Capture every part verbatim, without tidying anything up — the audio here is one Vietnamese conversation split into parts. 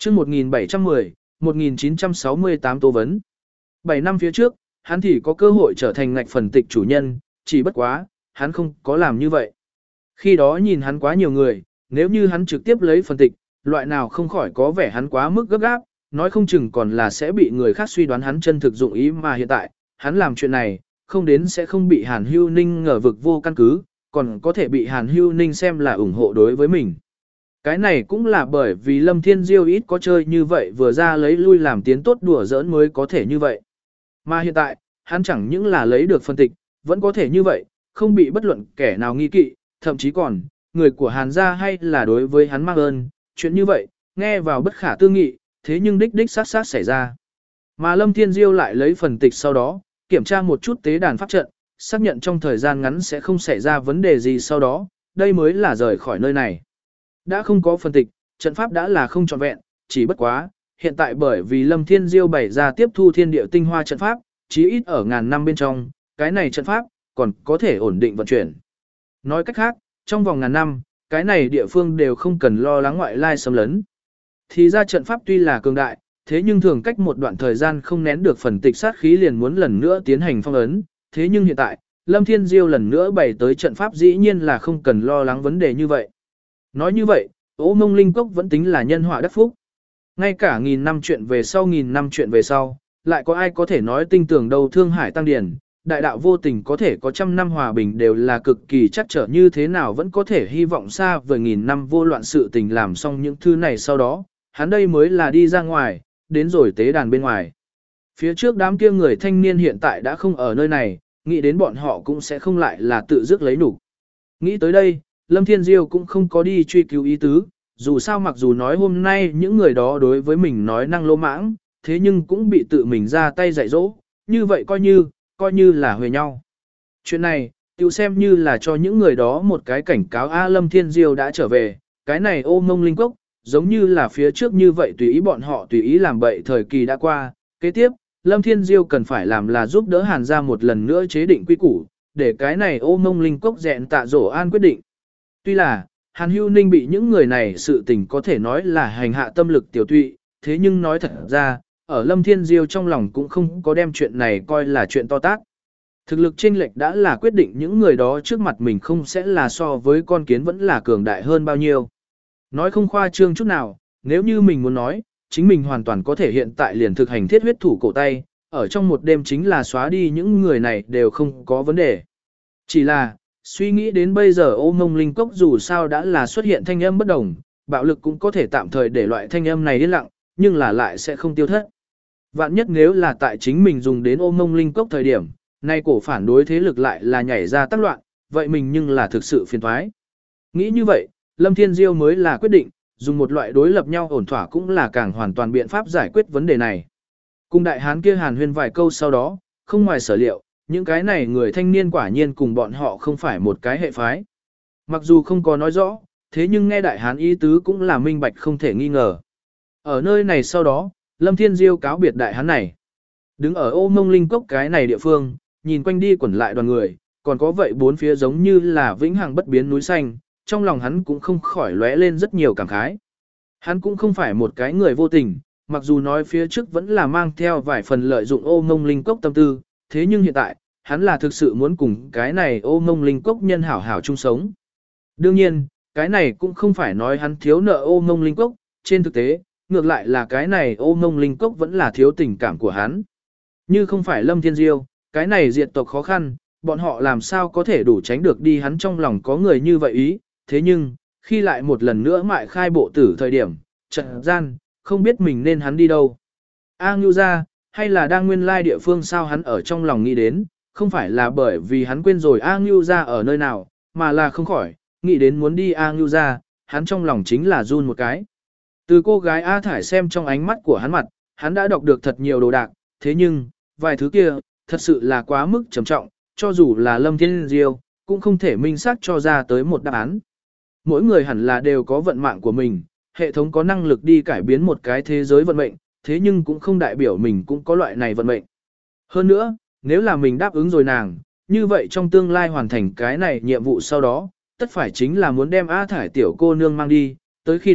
chương một nghìn bảy trăm mười, một nghìn chín trăm sáu mươi tám tố vấn. bảy năm phía trước, hắn thì có cơ hội trở thành ngạch phần tịch chủ nhân, chỉ bất quá, hắn không có làm như vậy. Khi đó nhìn hắn quá nhiều người, nếu như hắn trực tiếp lấy phần tịch, loại nào không khỏi có vẻ hắn quá mức gấp gáp, nói không chừng còn là sẽ bị người khác suy đoán hắn chân thực dụng ý mà hiện tại, hắn làm chuyện này, không đến sẽ không bị Hàn Hưu Ninh ngờ vực vô căn cứ, còn có thể bị Hàn Hưu Ninh xem là ủng hộ đối với mình. Cái này cũng là bởi vì Lâm Thiên Diêu ít có chơi như vậy vừa ra lấy lui làm tiến tốt đùa giỡn mới có thể như vậy. Mà hiện tại, hắn chẳng những là lấy được phân tịch, vẫn có thể như vậy, không bị bất luận kẻ nào nghi kỵ, thậm chí còn, người của Hàn gia hay là đối với hắn mang ơn, chuyện như vậy, nghe vào bất khả tư nghị, thế nhưng đích đích sát sát xảy ra. Mà Lâm Thiên Diêu lại lấy phần tịch sau đó, kiểm tra một chút tế đàn pháp trận, xác nhận trong thời gian ngắn sẽ không xảy ra vấn đề gì sau đó, đây mới là rời khỏi nơi này. Đã không có phần tịch, trận pháp đã là không trọn vẹn, chỉ bất quá, hiện tại bởi vì Lâm Thiên Diêu bày ra tiếp thu thiên địa tinh hoa trận pháp, chí ít ở ngàn năm bên trong, cái này trận pháp còn có thể ổn định vận chuyển. Nói cách khác, trong vòng ngàn năm, cái này địa phương đều không cần lo lắng ngoại lai xâm lấn. Thì ra trận pháp tuy là cường đại, thế nhưng thường cách một đoạn thời gian không nén được phần tịch sát khí liền muốn lần nữa tiến hành phong ấn, thế nhưng hiện tại, Lâm Thiên Diêu lần nữa bày tới trận pháp dĩ nhiên là không cần lo lắng vấn đề như vậy. Nói như vậy, Ô Mông Linh Cốc vẫn tính là nhân họa đắc phúc. Ngay cả nghìn năm chuyện về sau nghìn năm chuyện về sau, lại có ai có thể nói tinh tưởng đâu Thương Hải Tăng Điển, đại đạo vô tình có thể có trăm năm hòa bình đều là cực kỳ chắc trở như thế nào vẫn có thể hy vọng xa vời nghìn năm vô loạn sự tình làm xong những thứ này sau đó, hắn đây mới là đi ra ngoài, đến rồi tế đàn bên ngoài. Phía trước đám kia người thanh niên hiện tại đã không ở nơi này, nghĩ đến bọn họ cũng sẽ không lại là tự dứt lấy nhục. Nghĩ tới đây, Lâm Thiên Diêu cũng không có đi truy cứu ý tứ, dù sao mặc dù nói hôm nay những người đó đối với mình nói năng lô mãng, thế nhưng cũng bị tự mình ra tay dạy dỗ, như vậy coi như, coi như là huề nhau. Chuyện này, tiêu xem như là cho những người đó một cái cảnh cáo A Lâm Thiên Diêu đã trở về, cái này Ô Mông Linh Cốc, giống như là phía trước như vậy tùy ý bọn họ tùy ý làm bậy thời kỳ đã qua, kế tiếp, Lâm Thiên Diêu cần phải làm là giúp đỡ Hàn gia một lần nữa chế định quy củ, để cái này Ô Mông Linh Cốc dẹn tạ dỗ an quyết định. Tuy là, Hàn Hưu Ninh bị những người này sự tình có thể nói là hành hạ tâm lực tiểu tụy, thế nhưng nói thật ra, ở Lâm Thiên Diêu trong lòng cũng không có đem chuyện này coi là chuyện to tát. Thực lực chênh lệch đã là quyết định những người đó trước mặt mình không sẽ là so với con kiến vẫn là cường đại hơn bao nhiêu. Nói không khoa trương chút nào, nếu như mình muốn nói, chính mình hoàn toàn có thể hiện tại liền thực hành thiết huyết thủ cổ tay, ở trong một đêm chính là xóa đi những người này đều không có vấn đề. Chỉ là, suy nghĩ đến bây giờ Ô Mông Linh Cốc dù sao đã là xuất hiện thanh âm bất đồng, bạo lực cũng có thể tạm thời để loại thanh âm này yên lặng, nhưng là lại sẽ không tiêu thất. Vạn nhất nếu là tại chính mình dùng đến Ô Mông Linh Cốc thời điểm, nay cổ phản đối thế lực lại là nhảy ra tác loạn, vậy mình nhưng là thực sự phiền toái. Nghĩ như vậy, Lâm Thiên Diêu mới là quyết định, dùng một loại đối lập nhau ổn thỏa cũng là càng hoàn toàn biện pháp giải quyết vấn đề này. Cùng đại hán kia hàn huyên vài câu sau đó, không ngoài sở liệu, những cái này người thanh niên quả nhiên cùng bọn họ không phải một cái hệ phái. Mặc dù không có nói rõ, thế nhưng nghe đại hán ý tứ cũng là minh bạch không thể nghi ngờ. Ở nơi này sau đó, Lâm Thiên Diêu cáo biệt đại hán này. Đứng ở Ô Mông Linh Cốc cái này địa phương, nhìn quanh đi quẩn lại đoàn người, còn có vậy bốn phía giống như là vĩnh hằng bất biến núi xanh, trong lòng hắn cũng không khỏi lóe lên rất nhiều cảm khái. Hắn cũng không phải một cái người vô tình, mặc dù nói phía trước vẫn là mang theo vài phần lợi dụng Ô Mông Linh Cốc tâm tư, thế nhưng hiện tại, hắn là thực sự muốn cùng cái này Ô Mông Linh Cốc nhân hảo hảo chung sống. Đương nhiên, cái này cũng không phải nói hắn thiếu nợ Ô Mông Linh Cốc, trên thực tế, ngược lại là cái này Ô Mông Linh Cốc vẫn là thiếu tình cảm của hắn. Như không phải Lâm Thiên Diêu, cái này diệt tộc khó khăn, bọn họ làm sao có thể đủ tránh được đi hắn trong lòng có người như vậy ý, thế nhưng, khi lại một lần nữa mại khai bộ tử thời điểm, trận gian, không biết mình nên hắn đi đâu. A Ngưu ra, hay là đang nguyên lai địa phương sao hắn ở trong lòng nghĩ đến, không phải là bởi vì hắn quên rồi A Ngưu ra ở nơi nào, mà là không khỏi, nghĩ đến muốn đi A Ngưu ra, hắn trong lòng chính là run một cái. Từ cô gái A Thải xem trong ánh mắt của hắn mặt, hắn đã đọc được thật nhiều đồ đạc, thế nhưng, vài thứ kia, thật sự là quá mức trầm trọng, cho dù là Lâm Thiên Diêu, cũng không thể minh xác cho ra tới một đáp án. Mỗi người hẳn là đều có vận mạng của mình, hệ thống có năng lực đi cải biến một cái thế giới vận mệnh, thế nhưng cũng không đại biểu mình cũng có loại này vận mệnh. Hơn nữa, nếu là mình đáp ứng rồi nàng, như vậy trong tương lai hoàn thành cái này nhiệm vụ sau đó, tất phải chính là muốn đem A Thải tiểu cô nương mang đi, tới khi đó,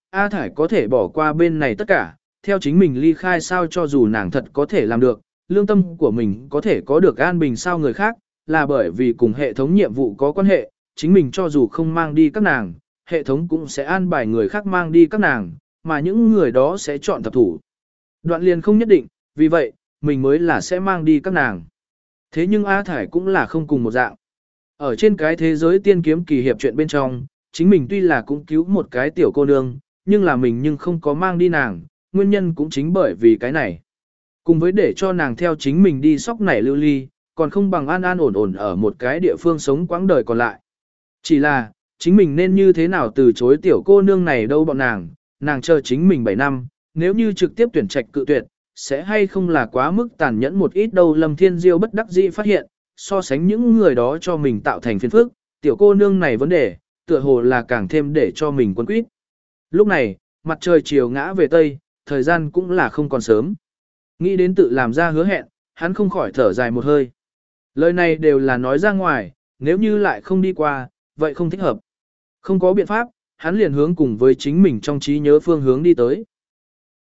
A Thải có thể bỏ qua bên này tất cả, theo chính mình ly khai sao cho dù nàng thật có thể làm được, lương tâm của mình có thể có được an bình sao người khác, là bởi vì cùng hệ thống nhiệm vụ có quan hệ, chính mình cho dù không mang đi các nàng, hệ thống cũng sẽ an bài người khác mang đi các nàng, mà những người đó sẽ chọn thập thủ. Đoạn liền không nhất định, vì vậy, mình mới là sẽ mang đi các nàng. Thế nhưng A Thải cũng là không cùng một dạng. Ở trên cái thế giới tiên kiếm kỳ hiệp chuyện bên trong, chính mình tuy là cũng cứu một cái tiểu cô nương, nhưng là mình nhưng không có mang đi nàng, nguyên nhân cũng chính bởi vì cái này. Cùng với để cho nàng theo chính mình đi sóc nảy lưu ly, còn không bằng an an ổn ổn ở một cái địa phương sống quãng đời còn lại. Chỉ là, chính mình nên như thế nào từ chối tiểu cô nương này đâu bọn nàng, nàng chờ chính mình bảy năm, nếu như trực tiếp tuyển trạch cự tuyệt, sẽ hay không là quá mức tàn nhẫn một ít đâu. Lâm Thiên Diêu bất đắc dĩ phát hiện, so sánh những người đó cho mình tạo thành phiền phức, tiểu cô nương này vấn đề, tựa hồ là càng thêm để cho mình quấn quýt. Lúc này, mặt trời chiều ngã về Tây, thời gian cũng là không còn sớm. Nghĩ đến tự làm ra hứa hẹn, hắn không khỏi thở dài một hơi. Lời này đều là nói ra ngoài, nếu như lại không đi qua, vậy không thích hợp. Không có biện pháp, hắn liền hướng cùng với chính mình trong trí nhớ phương hướng đi tới.